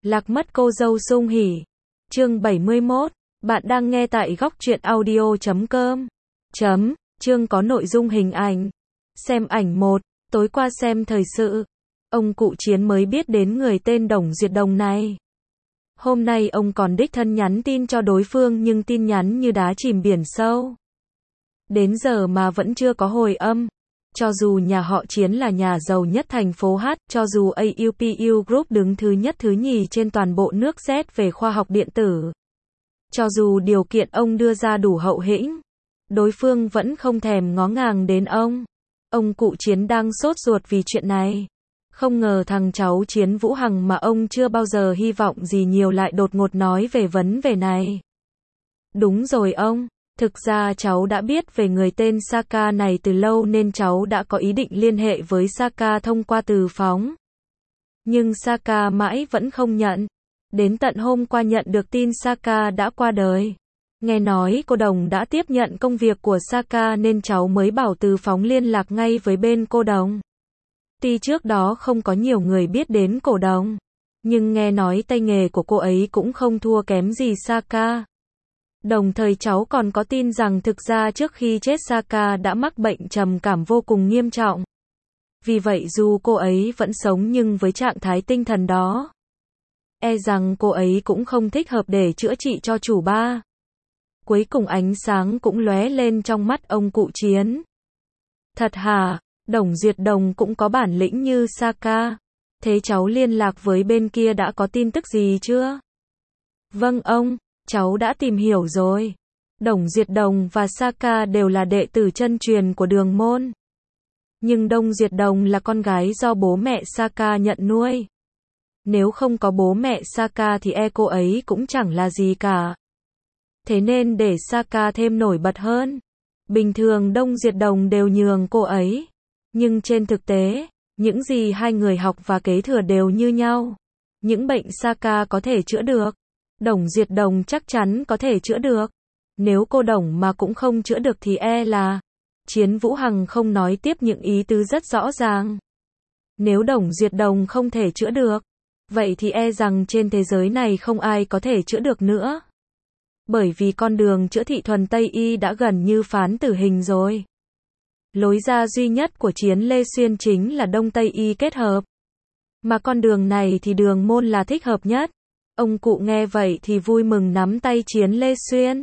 Lạc mất cô dâu sung hỉ. Chương 71. Bạn đang nghe tại góc truyện audio.com. Chương có nội dung hình ảnh. Xem ảnh 1. Tối qua xem thời sự. Ông cụ Chiến mới biết đến người tên Đồng Duyệt Đồng này. Hôm nay ông còn đích thân nhắn tin cho đối phương nhưng tin nhắn như đá chìm biển sâu. Đến giờ mà vẫn chưa có hồi âm. Cho dù nhà họ Chiến là nhà giàu nhất thành phố H, cho dù AUPU Group đứng thứ nhất thứ nhì trên toàn bộ nước Z về khoa học điện tử. Cho dù điều kiện ông đưa ra đủ hậu hĩnh, đối phương vẫn không thèm ngó ngàng đến ông. Ông cụ Chiến đang sốt ruột vì chuyện này. Không ngờ thằng cháu Chiến Vũ Hằng mà ông chưa bao giờ hy vọng gì nhiều lại đột ngột nói về vấn đề này. Đúng rồi ông. Thực ra cháu đã biết về người tên Saka này từ lâu nên cháu đã có ý định liên hệ với Saka thông qua từ phóng. Nhưng Saka mãi vẫn không nhận. Đến tận hôm qua nhận được tin Saka đã qua đời. Nghe nói cô Đồng đã tiếp nhận công việc của Saka nên cháu mới bảo từ phóng liên lạc ngay với bên cô Đồng. Tuy trước đó không có nhiều người biết đến cô Đồng, nhưng nghe nói tay nghề của cô ấy cũng không thua kém gì Saka. Đồng thời cháu còn có tin rằng thực ra trước khi chết Saka đã mắc bệnh trầm cảm vô cùng nghiêm trọng. Vì vậy dù cô ấy vẫn sống nhưng với trạng thái tinh thần đó, e rằng cô ấy cũng không thích hợp để chữa trị cho chủ ba. Cuối cùng ánh sáng cũng lóe lên trong mắt ông cụ Chiến. Thật hả? Đồng Duyệt Đồng cũng có bản lĩnh như Saka. Thế cháu liên lạc với bên kia đã có tin tức gì chưa? Vâng ông. Cháu đã tìm hiểu rồi. Đồng Duyệt Đồng và Saka đều là đệ tử chân truyền của Đường Môn. Nhưng Đồng Duyệt Đồng là con gái do bố mẹ Saka nhận nuôi. Nếu không có bố mẹ Saka thì cô ấy cũng chẳng là gì cả. Thế nên để Saka thêm nổi bật hơn, bình thường Đồng Duyệt Đồng đều nhường cô ấy. Nhưng trên thực tế, những gì hai người học và kế thừa đều như nhau. Những bệnh Saka có thể chữa được, Đồng Duyệt Đồng chắc chắn có thể chữa được. Nếu cô Đồng mà cũng không chữa được thì là Chiến Vũ Hằng không nói tiếp những ý tứ rất rõ ràng. Nếu Đồng Duyệt Đồng không thể chữa được, vậy thì rằng trên thế giới này không ai có thể chữa được nữa. Bởi vì con đường chữa thị thuần Tây Y đã gần như phán tử hình rồi. Lối ra duy nhất của Chiến Lê Xuyên chính là Đông Tây Y kết hợp. Mà con đường này thì Đường Môn là thích hợp nhất. Ông cụ nghe vậy thì vui mừng nắm tay Chiến Lê Xuyên.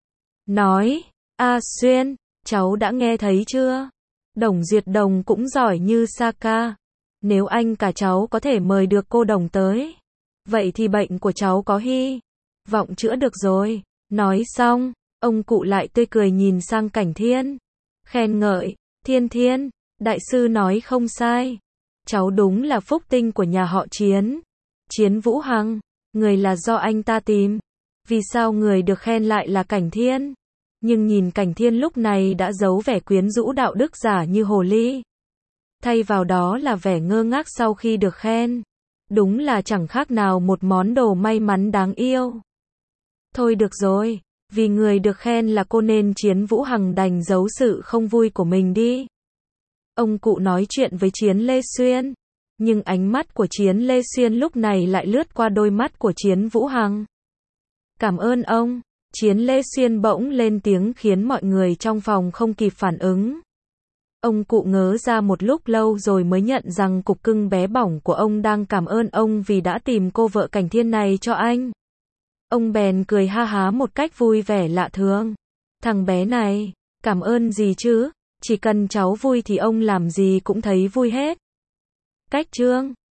Nói, Xuyên, cháu đã nghe thấy chưa? Đồng Duyệt Đồng cũng giỏi như Saka. Nếu anh cả cháu có thể mời được cô Đồng tới, vậy thì bệnh của cháu có hy vọng chữa được rồi. Nói xong, ông cụ lại tươi cười nhìn sang Cảnh Thiên. Khen ngợi, Thiên, đại sư nói không sai. Cháu đúng là phúc tinh của nhà họ Chiến. Chiến Vũ Hằng. Người là do anh ta tìm. Vì sao người được khen lại là Cảnh Thiên? Nhưng nhìn Cảnh Thiên lúc này đã giấu vẻ quyến rũ đạo đức giả như hồ ly. Thay vào đó là vẻ ngơ ngác sau khi được khen. Đúng là chẳng khác nào một món đồ may mắn đáng yêu. Thôi được rồi, vì người được khen là cô nên Chiến Vũ Hằng đành giấu sự không vui của mình đi. Ông cụ nói chuyện với Chiến Lê Xuyên. Nhưng ánh mắt của Chiến Lê Xuyên lúc này lại lướt qua đôi mắt của Chiến Vũ Hằng. Cảm ơn ông. Chiến Lê Xuyên bỗng lên tiếng khiến mọi người trong phòng không kịp phản ứng. Ông cụ ngớ ra một lúc lâu rồi mới nhận rằng cục cưng bé bỏng của ông đang cảm ơn ông vì đã tìm cô vợ Cảnh Thiên này cho anh. Ông bèn cười ha há một cách vui vẻ lạ thường. Thằng bé này, cảm ơn gì chứ? Chỉ cần cháu vui thì ông làm gì cũng thấy vui hết. Cách chương